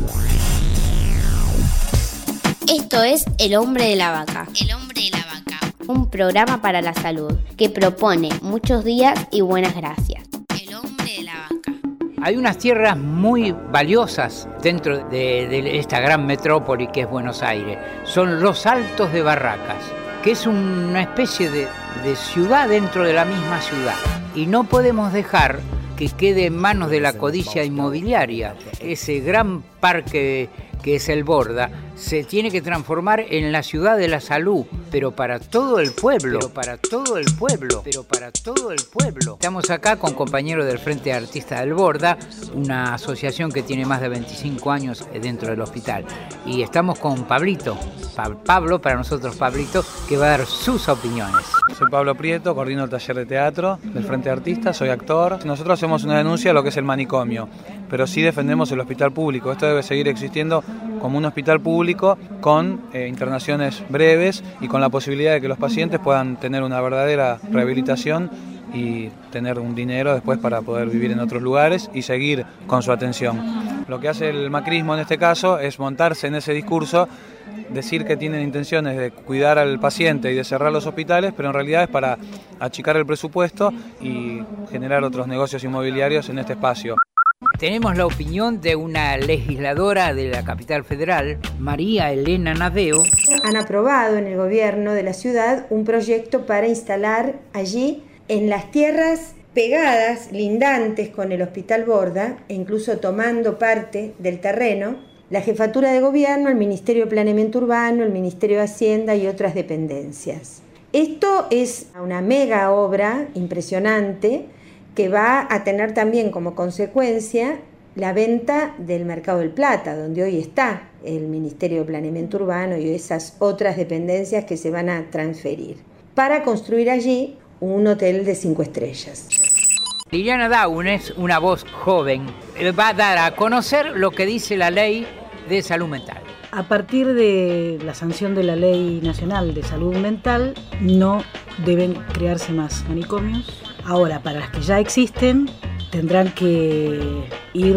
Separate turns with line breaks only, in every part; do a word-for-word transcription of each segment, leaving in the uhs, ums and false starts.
Esto es El Hombre de la Vaca.
El Hombre de la Vaca.
Un programa para la salud que propone muchos días y buenas gracias.
El Hombre de la Vaca.
Hay unas tierras muy valiosas dentro de, de esta gran metrópoli que es Buenos Aires. Son los Altos de Barracas, que es una especie de, de ciudad dentro de la misma ciudad. Y no podemos dejar que quede en manos de la codicia inmobiliaria. Ese gran parque que es el Borda, se tiene que transformar en la ciudad de la salud, pero para todo el pueblo, pero para todo el pueblo, pero para todo el pueblo. Estamos acá con compañeros del Frente de Artistas del Borda, una asociación que tiene más de veinticinco años dentro del hospital. Y estamos con Pablito, pa- Pablo, para nosotros Pablito, que va a dar sus opiniones.
Soy Pablo Prieto, coordino el taller de teatro del Frente de Artistas, soy actor. Nosotros hacemos una denuncia a lo que es el manicomio, pero sí defendemos el hospital público. Esto debe seguir existiendo como un hospital público con eh, internaciones breves y con la posibilidad de que los pacientes puedan tener una verdadera rehabilitación y tener un dinero después para poder vivir en otros lugares y seguir con su atención. Lo que hace el macrismo en este caso es montarse en ese discurso, decir que tienen intenciones de cuidar al paciente y de cerrar los hospitales, pero en realidad es para achicar el presupuesto y generar otros negocios inmobiliarios en este espacio.
Tenemos la opinión de una legisladora de la capital federal, María Elena Nadeo.
Han aprobado en el gobierno de la ciudad un proyecto para instalar allí, en las tierras pegadas, lindantes con el Hospital Borda, e incluso tomando parte del terreno, la Jefatura de Gobierno, el Ministerio de Planeamiento Urbano, el Ministerio de Hacienda y otras dependencias. Esto es una mega obra impresionante que va a tener también como consecuencia la venta del Mercado del Plata, donde hoy está el Ministerio de Planeamiento Urbano y esas otras dependencias que se van a transferir, para construir allí un hotel de cinco estrellas.
Liliana Daunes, una voz joven, va a dar a conocer lo que dice la ley de salud mental.
A partir de la sanción de la Ley Nacional de Salud Mental, no deben crearse más manicomios. Ahora, para las que ya existen, tendrán que ir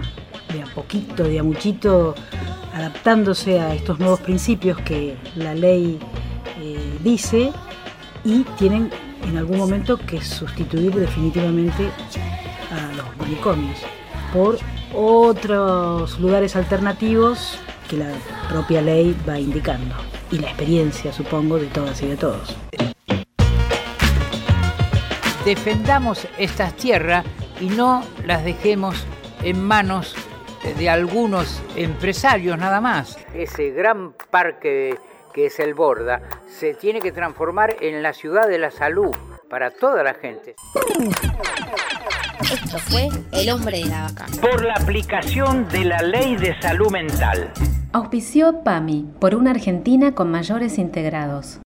de a poquito, de a muchito, adaptándose a estos nuevos principios que la ley eh, dice, y tienen en algún momento que sustituir definitivamente a los manicomios por otros lugares alternativos que la propia ley va indicando, y la experiencia, supongo, de todas y de todos.
Defendamos estas tierras y no las dejemos en manos de algunos empresarios nada más. Ese gran parque que es el Borda se tiene que transformar en la ciudad de la salud para toda la gente.
Esto fue El Hombre de la Vaca.
Por la aplicación de la Ley de Salud Mental.
Auspició PAMI, por una Argentina con mayores integrados.